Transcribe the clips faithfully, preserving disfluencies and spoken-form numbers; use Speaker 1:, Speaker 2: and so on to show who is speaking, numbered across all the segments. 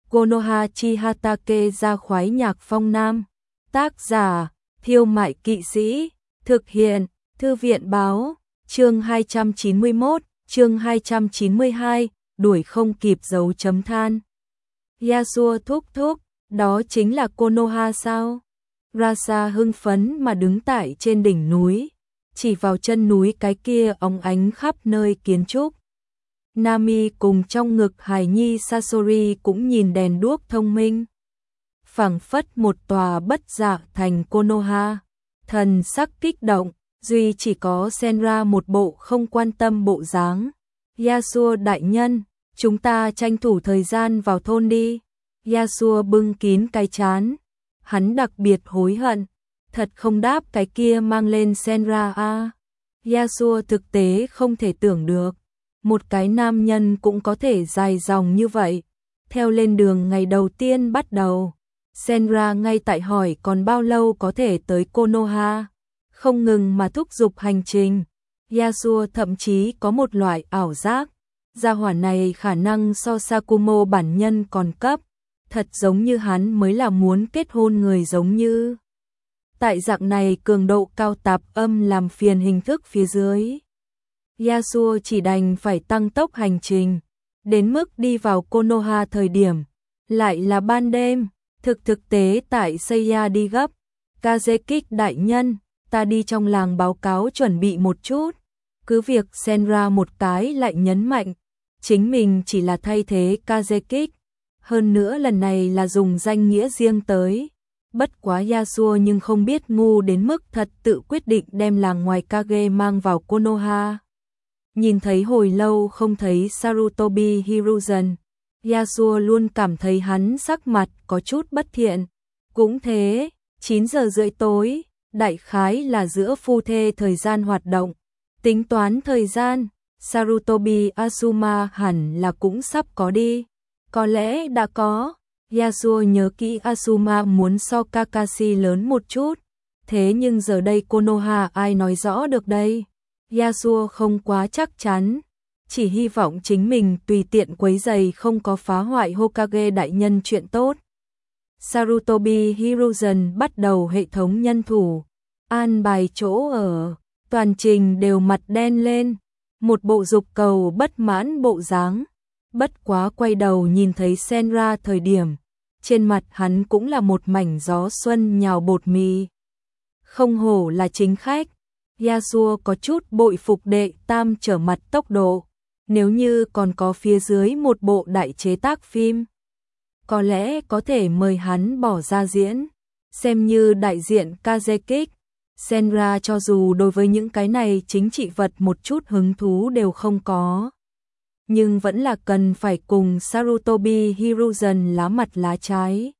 Speaker 1: Konoha chi Hatake ra khoái nhạc phong nam. Tác giả, Thiêu Mại Kỵ Sĩ. Thực hiện, Thư viện báo. Chương hai trăm chín mươi mốt, chương hai trăm chín mươi hai, đuổi không kịp dấu chấm than. Yasuo thúc thúc, đó chính là Konoha sao? Rasa hưng phấn mà đứng tại trên đỉnh núi, chỉ vào chân núi cái kia óng ánh khắp nơi kiến trúc. Nami cùng trong ngực hài nhi Sasori cũng nhìn đèn đuốc thông minh. Phảng phất một tòa bất dạ thành Konoha, thần sắc kích động, duy chỉ có Senra một bộ không quan tâm bộ dáng. Yasuo đại nhân, chúng ta tranh thủ thời gian vào thôn đi. Yasuo bưng kín cái trán, hắn đặc biệt hối hận, thật không đáp cái kia mang lên Senra a. Yasuo thực tế không thể tưởng được, một cái nam nhân cũng có thể dài dòng như vậy. Theo lên đường ngày đầu tiên bắt đầu, Senra ngay tại hỏi còn bao lâu có thể tới Konoha, không ngừng mà thúc giục hành trình. Yasuo thậm chí có một loại ảo giác, gia hỏa này khả năng so Sakumo bản nhân còn cấp, thật giống như hắn mới là muốn kết hôn người giống như. Tại dạng này cường độ cao tạp âm làm phiền hình thức phía dưới, Yasuo chỉ đành phải tăng tốc hành trình, đến mức đi vào Konoha thời điểm lại là ban đêm. Thực thực tế tại Seiya đi gấp. Kazekik đại nhân, ta đi trong làng báo cáo chuẩn bị một chút. Cứ việc Senra một cái lại nhấn mạnh, chính mình chỉ là thay thế Kazekik, hơn nữa lần này là dùng danh nghĩa riêng tới. Bất quá Yasuo nhưng không biết ngu đến mức thật tự quyết định đem làng ngoài Kage mang vào Konoha. Nhìn thấy hồi lâu không thấy Sarutobi Hiruzen, Yasuo luôn cảm thấy hắn sắc mặt có chút bất thiện. Cũng thế, chín giờ rưỡi tối, đại khái là giữa phu thê thời gian hoạt động. Tính toán thời gian, Sarutobi Asuma hẳn là cũng sắp có đi. Có lẽ đã có. Yasuo nhớ kỹ Asuma muốn so Kakashi lớn một chút. Thế nhưng giờ đây Konoha ai nói rõ được đây? Yasuo không quá chắc chắn, chỉ hy vọng chính mình tùy tiện quấy giày không có phá hoại Hokage đại nhân chuyện tốt. Sarutobi Hiruzen bắt đầu hệ thống nhân thủ, an bài chỗ ở, toàn trình đều mặt đen lên, một bộ dục cầu bất mãn bộ dáng. Bất quá quay đầu nhìn thấy Senra thời điểm, trên mặt hắn cũng là một mảnh gió xuân nhào bột mì. Không hổ là chính khách. Yasuo có chút bội phục đệ tam trở mặt tốc độ. Nếu như còn có phía dưới một bộ đại chế tác phim, có lẽ có thể mời hắn bỏ ra diễn, xem như đại diện Kazekik. Senra cho dù đối với những cái này chính trị vật một chút hứng thú đều không có, nhưng vẫn là cần phải cùng Sarutobi Hiruzen lá mặt lá trái.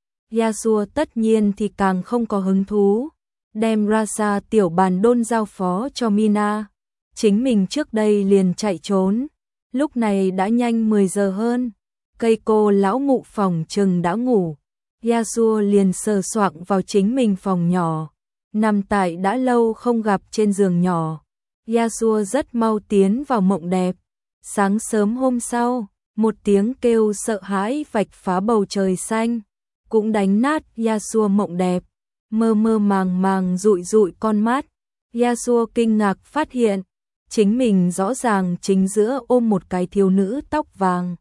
Speaker 1: Yasuo tất nhiên thì càng không có hứng thú, đem Rasa tiểu bàn đôn giao phó cho Mina. Chính mình trước đây liền chạy trốn, lúc này đã nhanh mười giờ hơn, cây cô lão mụ phòng chừng đã ngủ. Yasuo liền sờ soạng vào chính mình phòng nhỏ, nằm tại đã lâu không gặp trên giường nhỏ. Yasuo rất mau tiến vào mộng đẹp. Sáng sớm hôm sau, một tiếng kêu sợ hãi vạch phá bầu trời xanh, cũng đánh nát Yasuo mộng đẹp. Mơ mơ màng màng dụi dụi con mắt, Yasuo kinh ngạc phát hiện, chính mình rõ ràng chính giữa ôm một cái thiếu nữ tóc vàng,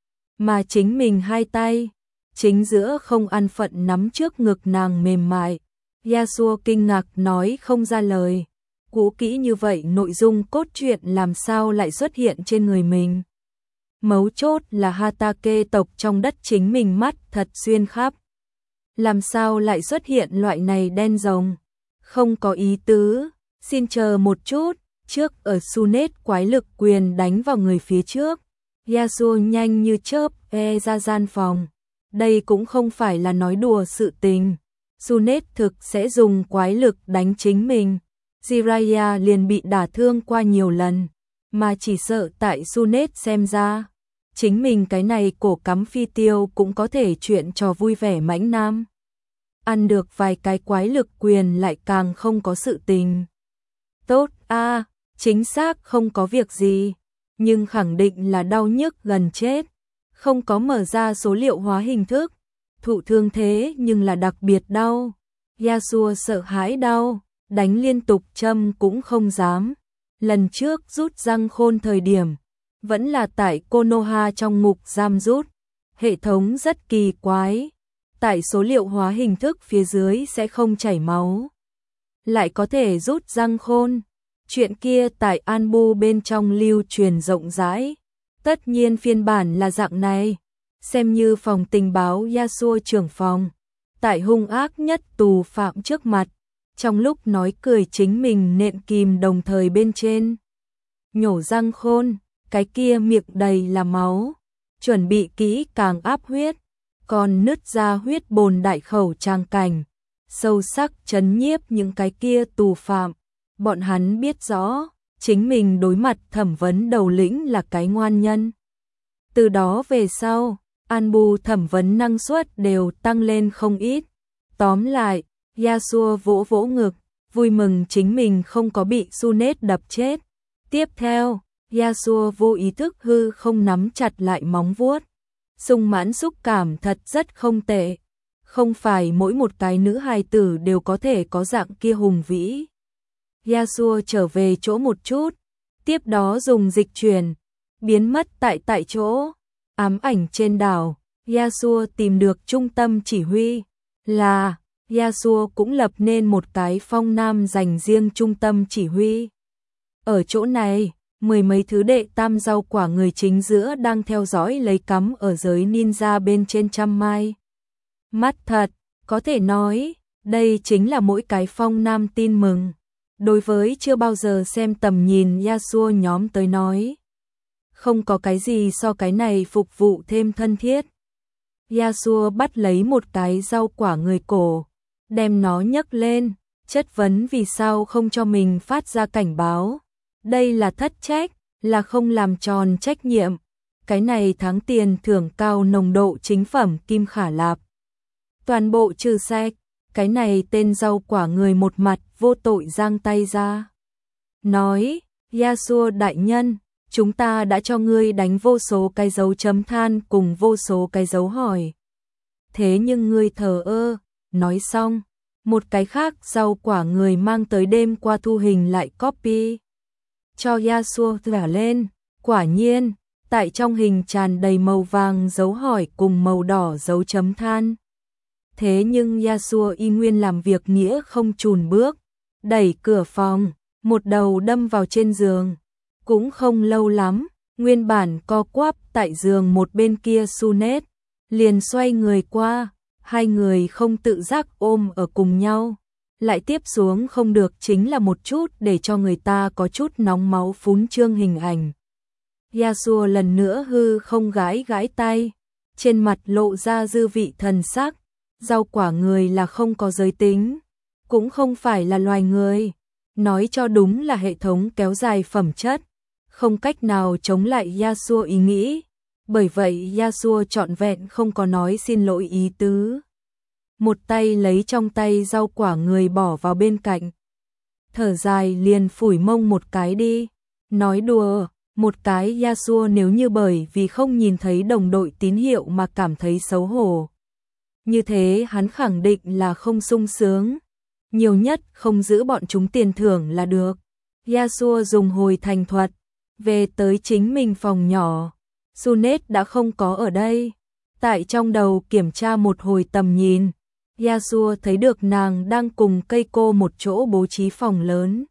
Speaker 1: mà chính mình hai tay, chính giữa không an phận nắm trước ngực nàng mềm mại. Yasuo kinh ngạc nói không ra lời, cũ kỹ như vậy nội dung cốt truyện làm sao lại xuất hiện trên người mình. Mấu chốt là Hatake tộc trong đất chính mình mắt thật xuyên khắp. Làm sao lại xuất hiện loại này đen rồng? Không có ý tứ, xin chờ một chút, trước ở Sunet quái lực quyền đánh vào người phía trước. Yasuo nhanh như chớp e ra gian phòng. Đây cũng không phải là nói đùa sự tình. Sunet thực sẽ dùng quái lực đánh chính mình. Jiraiya liền bị đả thương qua nhiều lần, mà chỉ sợ tại Sunet xem ra, chính mình cái này cổ cắm phi tiêu cũng có thể chuyện trò vui vẻ mãnh nam. Ăn được vài cái quái lực quyền lại càng không có sự tình. Tốt a, à, chính xác không có việc gì, nhưng khẳng định là đau nhức gần chết. không có mở ra số liệu hóa hình thức. Thụ thương thế nhưng là đặc biệt đau. Yasuo sợ hãi đau, đánh liên tục châm cũng không dám. Lần trước rút răng khôn thời điểm, vẫn là tại Konoha trong ngục giam rút. Hệ thống rất kỳ quái. Tại số liệu hóa hình thức phía dưới sẽ không chảy máu. Lại có thể rút răng khôn. Chuyện kia tại Anbu bên trong lưu truyền rộng rãi. Tất nhiên phiên bản là dạng này. Xem như phòng tình báo Yasuo trưởng phòng. Tại hung ác nhất tù phạm trước mặt. Trong lúc nói cười chính mình nện kìm đồng thời bên trên. Nhổ răng khôn, cái kia miệng đầy là máu. Chuẩn bị kỹ càng áp huyết. Còn nứt ra huyết bồn đại khẩu trang cảnh. Sâu sắc chấn nhiếp những cái kia tù phạm. Bọn hắn biết rõ, chính mình đối mặt thẩm vấn đầu lĩnh là cái ngoan nhân. Từ đó về sau, Anbu thẩm vấn năng suất đều tăng lên không ít. Tóm lại, Yasuo vỗ vỗ ngực, vui mừng chính mình không có bị Sunet đập chết. Tiếp theo, Yasuo vô ý thức hư không nắm chặt lại móng vuốt. Sung mãn xúc cảm thật rất không tệ. Không phải mỗi một cái nữ hài tử đều có thể có dạng kia hùng vĩ. Yasuo trở về chỗ một chút, tiếp đó dùng dịch chuyển, biến mất tại tại chỗ. Ám ảnh trên đảo, Yasuo tìm được trung tâm chỉ huy, là Yasuo cũng lập nên một cái phong nam dành riêng trung tâm chỉ huy. Ở chỗ này, mười mấy thứ đệ tam rau quả người chính giữa đang theo dõi lấy cắm ở giới ninja bên trên trăm mai. Mắt thật, có thể nói, đây chính là mỗi cái phong nam tin mừng. Đối với chưa bao giờ xem tầm nhìn Yasuo nhóm tới nói. Không có cái gì so cái này phục vụ thêm thân thiết. Yasuo bắt lấy một cái rau quả người cổ, đem nó nhấc lên, chất vấn vì sao không cho mình phát ra cảnh báo. Đây là thất trách, là không làm tròn trách nhiệm. Cái này tháng tiền thưởng cao nồng độ chính phẩm kim khả lạp. Toàn bộ trừ sạch, cái này tên rau quả người một mặt vô tội giang tay ra. Nói, Yasuo đại nhân, chúng ta đã cho ngươi đánh vô số cái dấu chấm than cùng vô số cái dấu hỏi. Thế nhưng ngươi thờ ơ, nói xong, một cái khác rau quả người mang tới đêm qua thu hình lại copy. Cho Yasuo thả lên, quả nhiên, tại trong hình tràn đầy màu vàng dấu hỏi cùng màu đỏ dấu chấm than. Thế nhưng Yasuo y nguyên làm việc nghĩa không chùn bước, đẩy cửa phòng, một đầu đâm vào trên giường. Cũng không lâu lắm, nguyên bản co quắp tại giường một bên kia Sunet, liền xoay người qua, hai người không tự giác ôm ở cùng nhau. Lại tiếp xuống không được chính là một chút để cho người ta có chút nóng máu phún trương hình ảnh. Yasuo lần nữa hư không gãi gãi tay, trên mặt lộ ra dư vị thần sắc. Rau quả người là không có giới tính, cũng không phải là loài người. Nói cho đúng là hệ thống kéo dài phẩm chất, không cách nào chống lại Yasuo ý nghĩ. Bởi vậy Yasuo trọn vẹn không có nói xin lỗi ý tứ. Một tay lấy trong tay rau quả người bỏ vào bên cạnh. Thở dài liền phủi mông một cái đi. Nói đùa, một cái Yasuo nếu như bởi vì không nhìn thấy đồng đội tín hiệu mà cảm thấy xấu hổ. Như thế hắn khẳng định là không sung sướng. Nhiều nhất không giữ bọn chúng tiền thưởng là được. Yasuo dùng hồi thành thuật, về tới chính mình phòng nhỏ. Sunet đã không có ở đây. Tại trong đầu kiểm tra một hồi tầm nhìn, Yasuo thấy được nàng đang cùng Keiko một chỗ bố trí phòng lớn.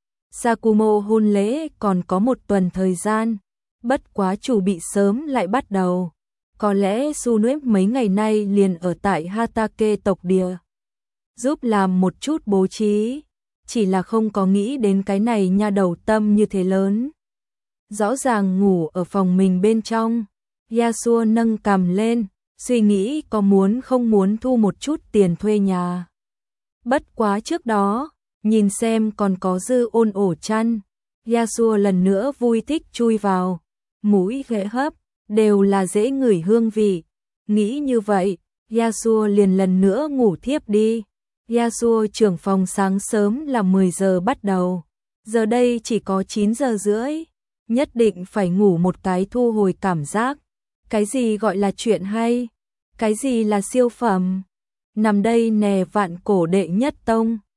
Speaker 1: Sakumo hôn lễ còn có một tuần thời gian, bất quá chủ bị sớm lại bắt đầu. Có lẽ Sunet mấy ngày nay liền ở tại Hatake tộc địa, giúp làm một chút bố trí, chỉ là không có nghĩ đến cái này nha đầu tâm như thế lớn. Rõ ràng ngủ ở phòng mình bên trong, Yasuo nâng cằm lên, suy nghĩ có muốn không muốn thu một chút tiền thuê nhà. Bất quá trước đó, nhìn xem còn có dư ôn ổ chăn, Yasuo lần nữa vui thích chui vào, mũi ghệ hấp, đều là dễ ngửi hương vị. Nghĩ như vậy, Yasuo liền lần nữa ngủ thiếp đi. Yasuo trưởng phòng sáng sớm là mười giờ bắt đầu, giờ đây chỉ có chín giờ rưỡi, nhất định phải ngủ một cái thu hồi cảm giác. Cái gì gọi là chuyện hay? Cái gì là siêu phẩm? Nằm đây nè vạn cổ đệ nhất tông.